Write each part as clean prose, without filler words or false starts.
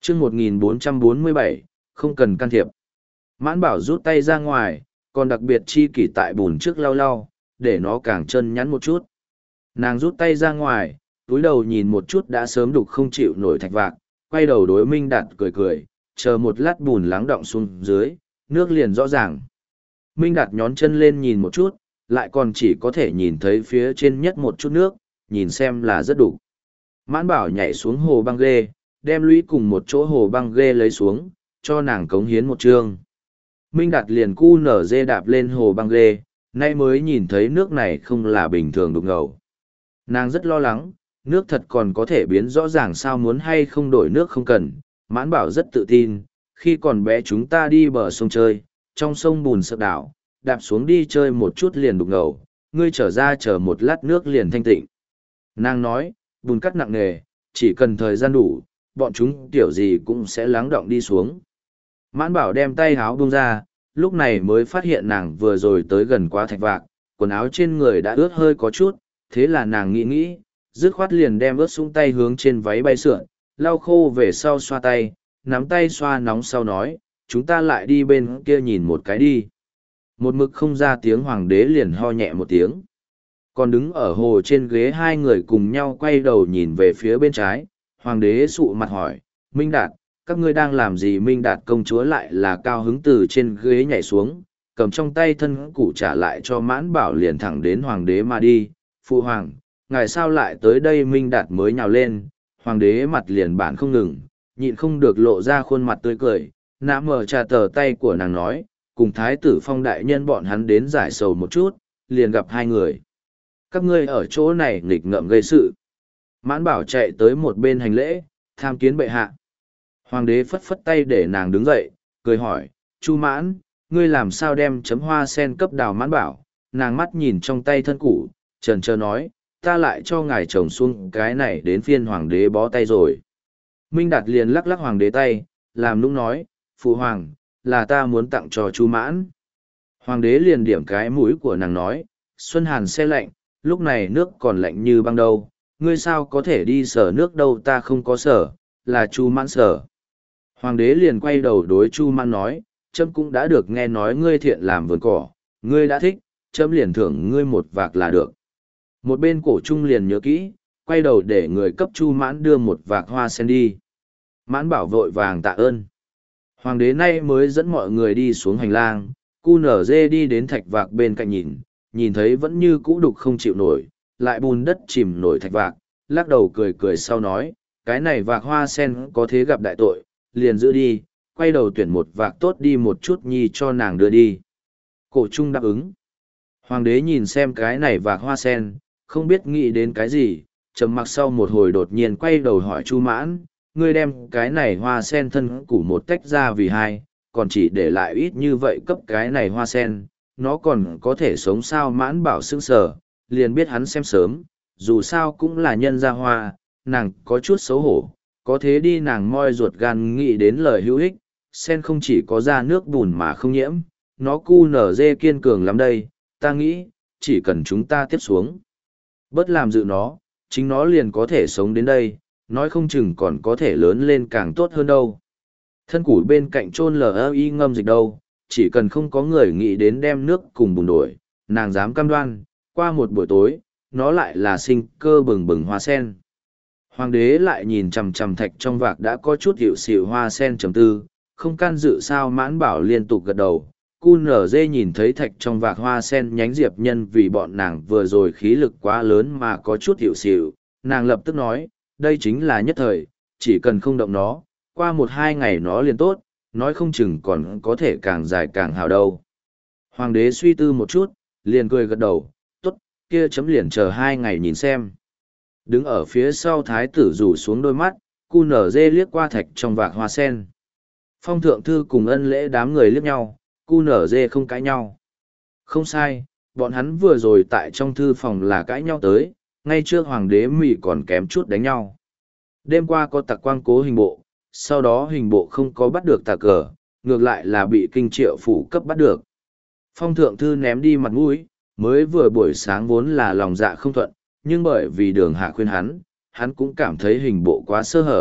chương 1447, không cần can thiệp. Mãn bảo rút tay ra ngoài, còn đặc biệt chi kỷ tại bùn trước lau lau, để nó càng chân nhắn một chút. Nàng rút tay ra ngoài, túi đầu nhìn một chút đã sớm đục không chịu nổi thạch vạc, quay đầu đối Minh Đạt cười cười, chờ một lát bùn lắng đọng xuống dưới, nước liền rõ ràng. Minh Đạt nhón chân lên nhìn một chút, lại còn chỉ có thể nhìn thấy phía trên nhất một chút nước, nhìn xem là rất đủ. Mãn bảo nhảy xuống hồ băng ghê, đem lũy cùng một chỗ hồ băng ghê lấy xuống, cho nàng cống hiến một chương. Minh Đạt liền cu nở dê đạp lên hồ băng ghê, nay mới nhìn thấy nước này không là bình thường đục ngầu. Nàng rất lo lắng, nước thật còn có thể biến rõ ràng sao muốn hay không đổi nước không cần. Mãn bảo rất tự tin, khi còn bé chúng ta đi bờ sông chơi, trong sông bùn sợp đảo, đạp xuống đi chơi một chút liền đục ngầu, ngươi trở ra chờ một lát nước liền thanh tịnh. Nàng nói, bùn cắt nặng nề, chỉ cần thời gian đủ, bọn chúng tiểu gì cũng sẽ lắng động đi xuống. Mãn bảo đem tay áo buông ra, lúc này mới phát hiện nàng vừa rồi tới gần quá thạch vạc, quần áo trên người đã ướt hơi có chút, thế là nàng nghĩ, dứt khoát liền đem ướt sũng tay hướng trên váy bay sượn, lau khô về sau xoa tay, nắm tay xoa nóng sau nói, chúng ta lại đi bên kia nhìn một cái đi. Một mực không ra tiếng hoàng đế liền ho nhẹ một tiếng. Còn đứng ở hồ trên ghế hai người cùng nhau quay đầu nhìn về phía bên trái, hoàng đế sụ mặt hỏi, Minh Đạt, các ngươi đang làm gì? Minh Đạt công chúa lại là cao hứng từ trên ghế nhảy xuống, cầm trong tay thân củ trả lại cho Mãn Bảo liền thẳng đến hoàng đế mà đi. Phụ hoàng, ngài sao lại tới đây? Minh Đạt mới nhào lên, hoàng đế mặt liền bản không ngừng, nhịn không được lộ ra khuôn mặt tươi cười, nã mở trà tờ tay của nàng nói, cùng thái tử Phong đại nhân bọn hắn đến giải sầu một chút, liền gặp hai người. Các ngươi ở chỗ này nghịch ngợm gây sự. Mãn Bảo chạy tới một bên hành lễ, tham kiến bệ hạ. Hoàng đế phất phất tay để nàng đứng dậy, cười hỏi, Chu Mãn, ngươi làm sao đem chấm hoa sen cấp Đào? Mãn Bảo, nàng mắt nhìn trong tay thân củ, trần trơ nói, ta lại cho ngài chồng xuống cái này đến phiên hoàng đế bó tay rồi. Minh Đạt liền lắc lắc hoàng đế tay, làm nũng nói, phụ hoàng, là ta muốn tặng cho Chu Mãn. Hoàng đế liền điểm cái mũi của nàng nói, xuân hàn se lạnh, lúc này nước còn lạnh như băng đâu, ngươi sao có thể đi sở nước đâu? Ta không có sở, là Chu Mãn sở. Hoàng đế liền quay đầu đối Chu Mãn nói, trẫm cũng đã được nghe nói ngươi thiện làm vườn cỏ, ngươi đã thích, trẫm liền thưởng ngươi một vạc là được. Một bên cổ trung liền nhớ kỹ, quay đầu để người cấp Chu Mãn đưa một vạc hoa sen đi. Mãn Bảo vội vàng tạ ơn. Hoàng đế nay mới dẫn mọi người đi xuống hành lang, cu nở dê đi đến thạch vạc bên cạnh nhìn thấy vẫn như cũ đục không chịu nổi, lại bùn đất chìm nổi thạch vạc, lắc đầu cười cười sau nói, cái này vạc hoa sen có thế gặp đại tội, liền giữ đi, quay đầu tuyển một vạc tốt đi một chút nhi cho nàng đưa đi. Cổ trung đáp ứng. Hoàng đế nhìn xem cái này vạc hoa sen, không biết nghĩ đến cái gì, trầm mặc sau một hồi đột nhiên quay đầu hỏi Chu Mãn, ngươi đem cái này hoa sen thân củ một tách ra vì hai, còn chỉ để lại ít như vậy cấp cái này hoa sen, nó còn có thể sống sao? Mãn Bảo sững sờ, liền biết hắn xem sớm, dù sao cũng là nhân gia hoa, nàng có chút xấu hổ, có thế đi nàng moi ruột gan nghĩ đến lời hữu ích, sen không chỉ có ra nước bùn mà không nhiễm, nó cu nở dê kiên cường lắm đây, ta nghĩ, chỉ cần chúng ta tiếp xuống. Bớt làm dự nó, chính nó liền có thể sống đến đây, nói không chừng còn có thể lớn lên càng tốt hơn đâu. Thân củ bên cạnh chôn LI ngâm dịch đâu, chỉ cần không có người nghĩ đến đem nước cùng bùn đổi, nàng dám cam đoan, qua một buổi tối, nó lại là sinh cơ bừng bừng hoa sen. Hoàng đế lại nhìn chằm chằm thạch trong vạc đã có chút hiệu xịu hoa sen trầm tư, không can dự sao? Mãn Bảo liên tục gật đầu. Cu nở dê nhìn thấy thạch trong vạc hoa sen nhánh diệp nhân vì bọn nàng vừa rồi khí lực quá lớn mà có chút hiệu xịu, nàng lập tức nói, đây chính là nhất thời, chỉ cần không động nó, qua 1-2 ngày nó liền tốt, nói không chừng còn có thể càng dài càng hào đâu. Hoàng đế suy tư một chút, liền cười gật đầu, tốt, kia chấm liền chờ 2 ngày nhìn xem. Đứng ở phía sau thái tử rủ xuống đôi mắt, cu nở dê liếc qua thạch trong vạc hoa sen. Phong thượng thư cùng ân lễ đám người liếc nhau, cu nở dê không cãi nhau. Không sai, bọn hắn vừa rồi tại trong thư phòng là cãi nhau tới, ngay trước hoàng đế Mỹ còn kém chút đánh nhau. Đêm qua có tặc quang cố hình bộ, sau đó hình bộ không có bắt được tà cờ, ngược lại là bị kinh triệu phủ cấp bắt được. Phong thượng thư ném đi mặt mũi, mới vừa buổi sáng vốn là lòng dạ không thuận, nhưng bởi vì đường hạ khuyên hắn cũng cảm thấy hình bộ quá sơ hở,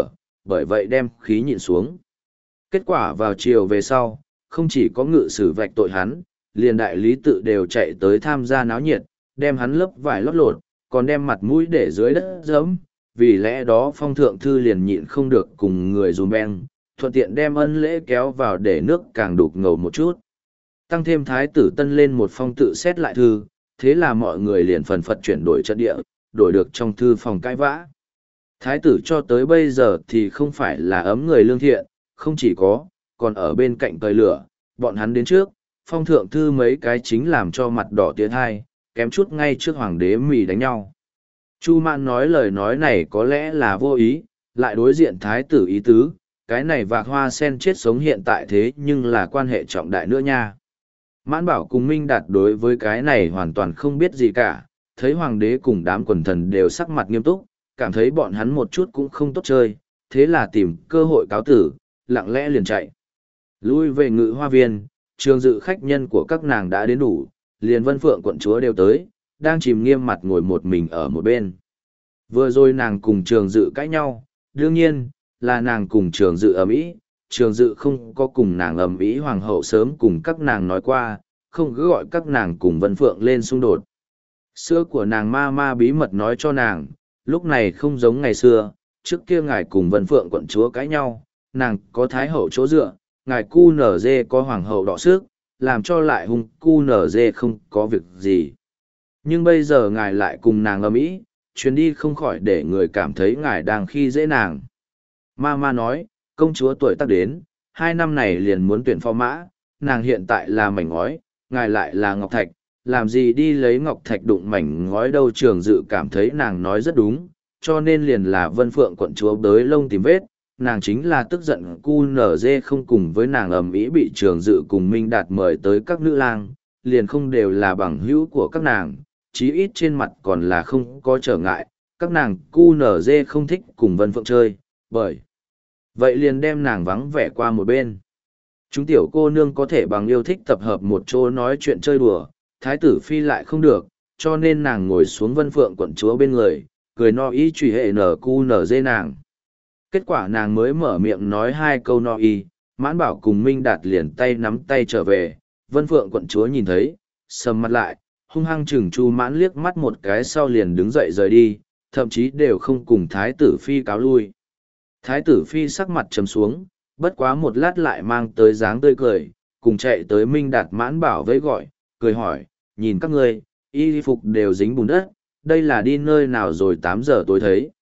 bởi vậy đem khí nhịn xuống. Kết quả vào chiều về sau, không chỉ có ngự sử vạch tội hắn, liền đại lý tự đều chạy tới tham gia náo nhiệt, đem hắn lớp vải lót lột, còn đem mặt mũi để dưới đất giẫm, vì lẽ đó phong thượng thư liền nhịn không được cùng người dùm beng, thuận tiện đem ân lễ kéo vào để nước càng đục ngầu một chút. Tăng thêm thái tử tân lên một phong tự xét lại thư, thế là mọi người liền phần phật chuyển đổi trận địa, đổi được trong thư phòng cãi vã. Thái tử cho tới bây giờ thì không phải là ấm người lương thiện, không chỉ có, còn ở bên cạnh cởi lửa, bọn hắn đến trước, phong thượng thư mấy cái chính làm cho mặt đỏ tiến hai, kém chút ngay trước hoàng đế mì đánh nhau. Chu Mạn nói lời nói này có lẽ là vô ý, lại đối diện thái tử ý tứ, cái này vạc hoa sen chết sống hiện tại thế nhưng là quan hệ trọng đại nữa nha. Mãn Bảo cùng Minh Đạt đối với cái này hoàn toàn không biết gì cả, thấy hoàng đế cùng đám quần thần đều sắc mặt nghiêm túc, cảm thấy bọn hắn một chút cũng không tốt chơi, thế là tìm cơ hội cáo tử, lặng lẽ liền chạy. Lui về ngự hoa viên, trường dự khách nhân của các nàng đã đến đủ, liền Vân Phượng quận chúa đều tới, đang chìm nghiêm mặt ngồi một mình ở một bên. Vừa rồi nàng cùng trường dự cãi nhau, đương nhiên, là nàng cùng trường dự ầm ĩ, trường dự không có cùng nàng ầm ĩ, hoàng hậu sớm cùng các nàng nói qua, không cứ gọi các nàng cùng Vân Phượng lên xung đột. Sữa của nàng ma ma bí mật nói cho nàng, lúc này không giống ngày xưa, trước kia ngài cùng Vân Phượng quận chúa cãi nhau, nàng có thái hậu chỗ dựa, ngài cu nở dê có hoàng hậu đọ sức, làm cho lại hung cu nở dê không có việc gì. Nhưng bây giờ ngài lại cùng nàng ầm ĩ, chuyến đi không khỏi để người cảm thấy ngài đang khi dễ nàng. Ma ma nói, công chúa tuổi tác đến, 2 năm này liền muốn tuyển phò mã, nàng hiện tại là mảnh ngói, ngài lại là ngọc thạch, làm gì đi lấy ngọc thạch đụng mảnh ngói đâu. Trường dự cảm thấy nàng nói rất đúng, cho nên liền là Vân Phượng quận chúa bới lông tìm vết, nàng chính là tức giận cu nở dê không cùng với nàng ầm ĩ bị trường dự cùng Minh Đạt mời tới các nữ lang, liền không đều là bằng hữu của các nàng, chí ít trên mặt còn là không có trở ngại, các nàng cu nở dê không thích cùng Vân Phượng chơi, bởi vậy liền đem nàng vắng vẻ qua một bên. Chúng tiểu cô nương có thể bằng yêu thích tập hợp một chỗ nói chuyện chơi đùa, thái tử phi lại không được, cho nên nàng ngồi xuống Vân Phượng quận chúa bên người, cười no y truy hệ nở cu nở dê nàng. Kết quả nàng mới mở miệng nói 2 câu no y, Mãn Bảo cùng Minh Đạt liền tay nắm tay trở về, Vân Phượng quận chúa nhìn thấy, sầm mặt lại, hung hăng chừng Chu Mãn liếc mắt một cái sau liền đứng dậy rời đi, thậm chí đều không cùng thái tử phi cáo lui. Thái tử phi sắc mặt trầm xuống, bất quá một lát lại mang tới dáng tươi cười, cùng chạy tới Minh Đạt Mãn Bảo với gọi, cười hỏi, nhìn các ngươi, y phục đều dính bùn đất, đây là đi nơi nào rồi 8 giờ tối thấy.